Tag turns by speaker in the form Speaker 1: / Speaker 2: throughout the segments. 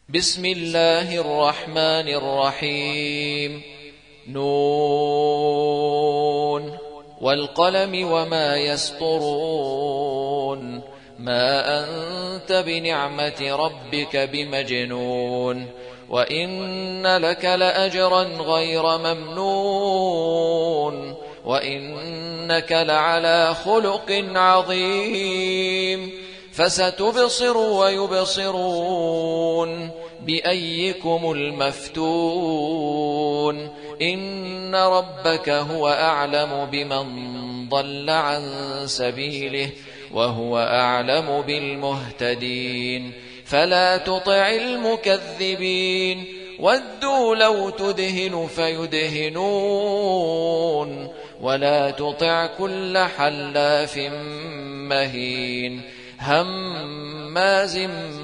Speaker 1: بسم الله الرحمن الرحيم. نون والقلم وما يسطرون ما أنت بنعمة ربك بمجنون وإن لك لأجرا غير ممنون وإنك لعلى خلق عظيم فستبصر ويبصرون بأيكم المفتون إن ربك هو أعلم بمن ضل عن سبيله وهو أعلم بالمهتدين فلا تطع المكذبين ودوا لو تدهن فيدهنون ولا تطع كل حلاف مهين هماز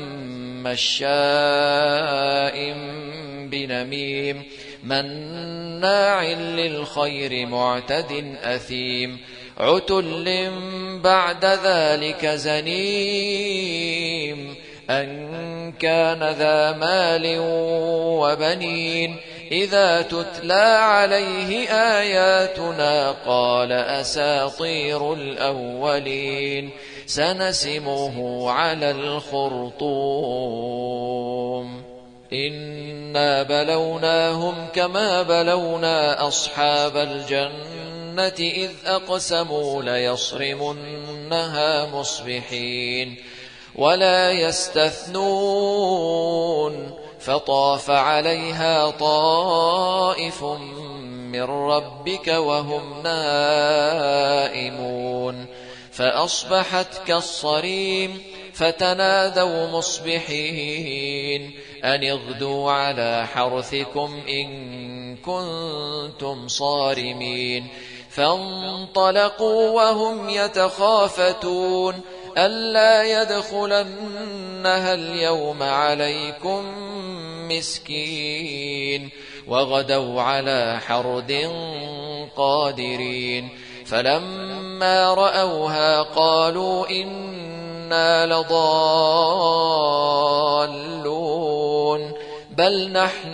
Speaker 1: مشاء بنميم مناع للخير معتد أثيم عتل بعد ذلك زنيم أن كان ذا مال وبنين إذا تتلى عليه آياتنا قال أساطير الأولين سنسمه على الخرطوم إنا بلوناهم كما بلونا أصحاب الجنة إذ أقسموا ليصرمنها مصبحين ولا يستثنون فطاف عليها طائف من ربك وهم نائمون فأصبحت كالصريم فتنادوا مصبحين أن اغدوا على حرثكم إن كنتم صارمين فانطلقوا وهم يتخافتون ألا يدخلنها اليوم عليكم مسكين وغدوا على حرد قادرين فلما رأوها قالوا إنا لضالون بل نحن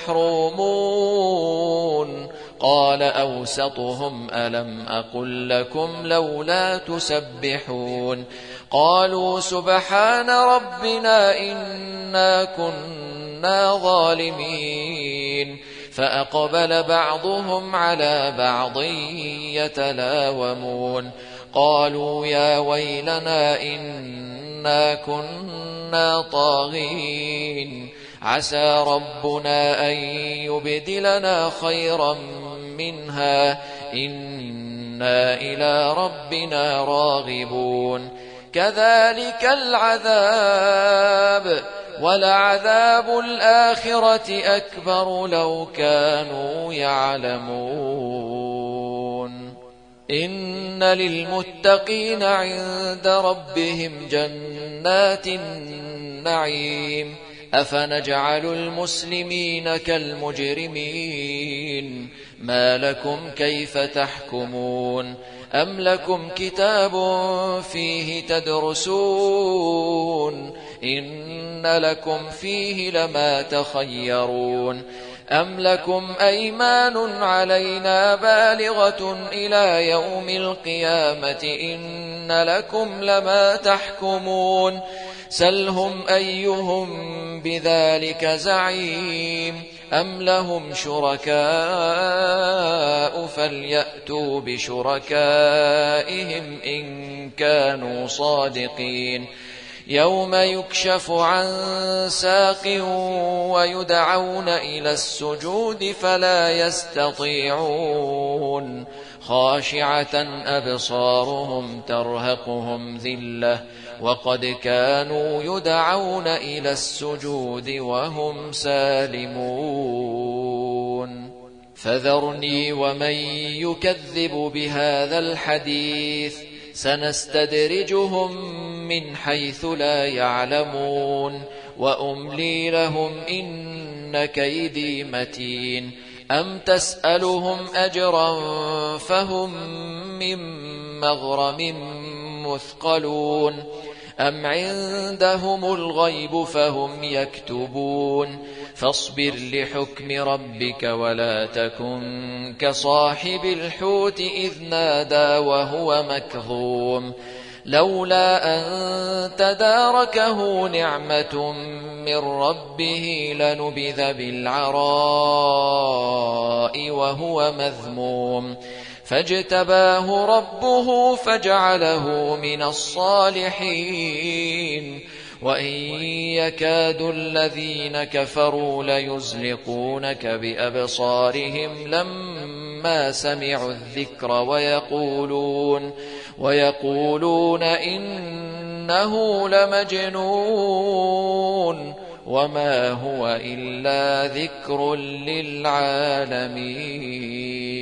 Speaker 1: محرومون قال أوسطهم ألم أقل لكم لولا تسبحون قالوا سبحان ربنا إنا كنا ظالمين فأقبل بعضهم على بعض يتلاومون قالوا يا ويلنا إنا كنا طاغين عسى ربنا أن يبدلنا خيرا منها إنا إلى ربنا راغبون كذلك العذاب ولعذاب الآخرة أكبر لو كانوا يعلمون إن للمتقين عند ربهم جنات النعيم أفنجعل المسلمين كالمجرمين ما لكم كيف تحكمون أم لكم كتاب فيه تدرسون إن لكم فيه لما تخيرون أم لكم أيمان علينا بالغة إلى يوم القيامة إن لكم لما تحكمون سلهم أيهم بذلك زعيم أم لهم شركاء فليأتوا بشركائهم إن كانوا صادقين يوم يكشف عن ساق ويدعون إلى السجود فلا يستطيعون خاشعة أبصارهم ترهقهم ذلة وقد كانوا يدعون إلى السجود وهم سالمون فذرني ومن يكذب بهذا الحديث سنستدرجهم من حيث لا يعلمون وأملي لهم إن كيدي متين أم تسألهم أجرا فهم من مغرم مثقلون أم عندهم الغيب فهم يكتبون فاصبر لحكم ربك ولا تكن كصاحب الحوت إذ نادى وهو مكظوم لولا أن تداركه نعمة من ربه لنبذ بالعراء وهو مذموم فاجتباه ربه فجعله من الصالحين وإن يكاد الذين كفروا ليزلقونك بأبصارهم لما سمعوا الذكر ويقولون إنه لمجنون وما هو إلا ذكر للعالمين.